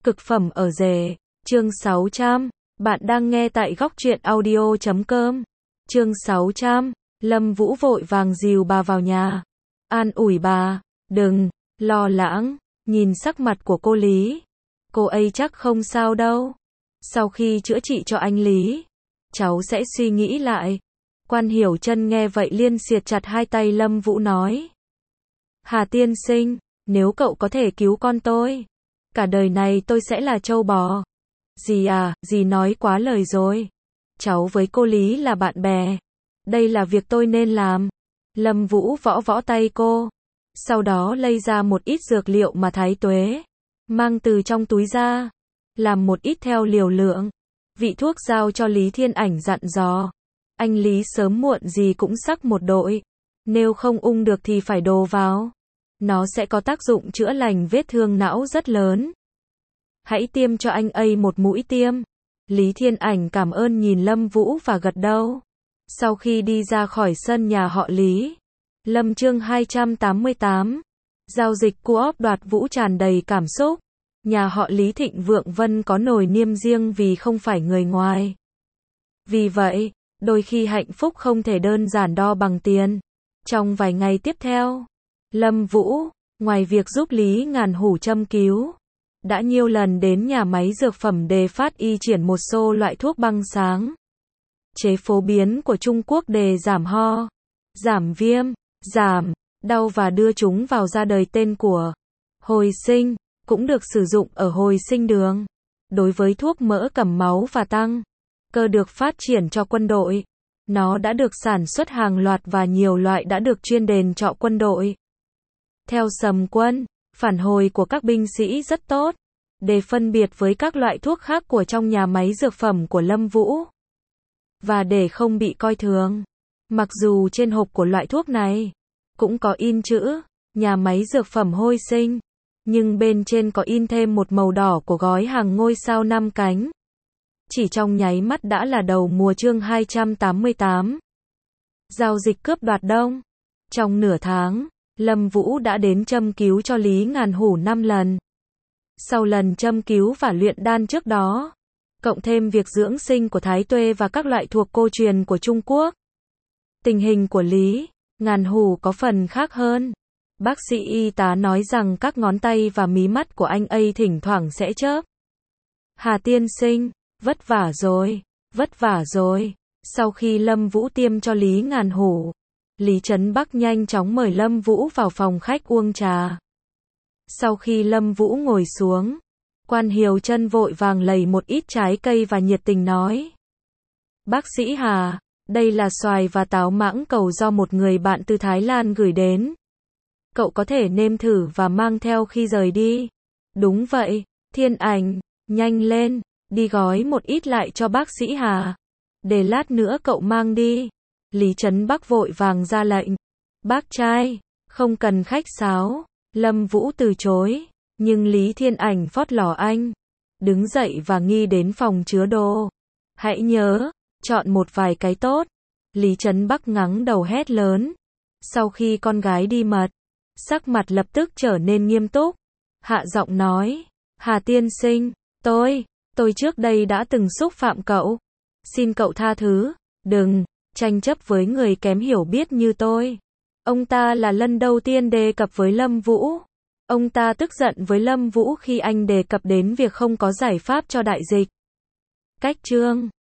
Cực phẩm ở rể, chương 600, bạn đang nghe tại góc truyện audio.com. Chương 600, Lâm Vũ vội vàng dìu bà vào nhà, an ủi bà, đừng lo lắng, nhìn sắc mặt của cô Lý, cô ấy chắc không sao đâu. Sau khi chữa trị cho anh Lý, cháu sẽ suy nghĩ lại. Quan Hiểu Chân nghe vậy liên siết chặt hai tay Lâm Vũ nói, Hà tiên sinh, nếu cậu có thể cứu con tôi, cả đời này tôi sẽ là trâu bò. Dì à, dì nói quá lời rồi. Cháu với cô Lý là bạn bè. Đây là việc tôi nên làm. Lâm Vũ võ võ tay cô. Sau đó lấy ra một ít dược liệu mà Thái Tuế mang từ trong túi ra. Làm một ít theo liều lượng. Vị thuốc giao cho Lý Thiên Ảnh dặn dò. Anh Lý sớm muộn gì cũng sắc một đội. Nếu không ung được thì phải đổ vào. Nó sẽ có tác dụng chữa lành vết thương não rất lớn. Hãy tiêm cho anh ấy một mũi tiêm. Lý Thiên Ảnh cảm ơn nhìn Lâm Vũ và gật đầu. Sau khi đi ra khỏi sân nhà họ Lý, Lâm chương 288, giao dịch co-op đoạt vũ tràn đầy cảm xúc. Nhà họ Lý thịnh vượng vân có nồi niêm riêng vì không phải người ngoài. Vì vậy, đôi khi hạnh phúc không thể đơn giản đo bằng tiền. Trong vài ngày tiếp theo, Lâm Vũ, ngoài việc giúp Lý Ngàn Hủ châm cứu, đã nhiều lần đến nhà máy dược phẩm để phát y triển một số loại thuốc băng sáng chế phổ biến của Trung Quốc để giảm ho, giảm viêm, giảm đau và đưa chúng vào ra đời. Tên của hồi sinh cũng được sử dụng ở hồi sinh đường. Đối với thuốc mỡ cầm máu và tăng cơ được phát triển cho quân đội, nó đã được sản xuất hàng loạt và nhiều loại đã được chuyên đền cho quân đội. Theo Sầm Quân, phản hồi của các binh sĩ rất tốt, để phân biệt với các loại thuốc khác của trong nhà máy dược phẩm của Lâm Vũ. Và để không bị coi thường, mặc dù trên hộp của loại thuốc này cũng có in chữ nhà máy dược phẩm hồi sinh, nhưng bên trên có in thêm một màu đỏ của gói hàng ngôi sao 5 cánh. Chỉ trong nháy mắt đã là đầu mùa chương 288. Giao dịch cướp đoạt đông. Trong nửa tháng, Lâm Vũ đã đến châm cứu cho Lý Ngàn Hủ 5 lần. Sau lần châm cứu và luyện đan trước đó, cộng thêm việc dưỡng sinh của Thái Tuế và các loại thuộc cô truyền của Trung Quốc, tình hình của Lý Ngàn Hủ có phần khác hơn. Bác sĩ y tá nói rằng các ngón tay và mí mắt của anh ấy thỉnh thoảng sẽ chớp. Hà tiên sinh, vất vả rồi, vất vả rồi. Sau khi Lâm Vũ tiêm cho Lý Ngàn Hủ, Lý Trấn Bắc nhanh chóng mời Lâm Vũ vào phòng khách uống trà. Sau khi Lâm Vũ ngồi xuống, Quan Hiểu Chân vội vàng lầy một ít trái cây và nhiệt tình nói, bác sĩ Hà, đây là xoài và táo mãng cầu do một người bạn từ Thái Lan gửi đến. Cậu có thể nêm thử và mang theo khi rời đi. Đúng vậy, Thiên Ảnh, nhanh lên, đi gói một ít lại cho bác sĩ Hà. Để lát nữa cậu mang đi. Lý Trấn Bắc vội vàng ra lệnh. Bác trai, không cần khách sáo. Lâm Vũ từ chối, nhưng Lý Thiên Ảnh phót lò anh. Đứng dậy và nghi đến phòng chứa đồ. Hãy nhớ, chọn một vài cái tốt. Lý Trấn Bắc ngắng đầu hét lớn. Sau khi con gái đi mật, sắc mặt lập tức trở nên nghiêm túc. Hạ giọng nói, Hà tiên sinh, tôi trước đây đã từng xúc phạm cậu. Xin cậu tha thứ, đừng tranh chấp với người kém hiểu biết như tôi. Ông ta là lần đầu tiên đề cập với Lâm Vũ. Ông ta tức giận với Lâm Vũ khi anh đề cập đến việc không có giải pháp cho đại dịch. Cách chương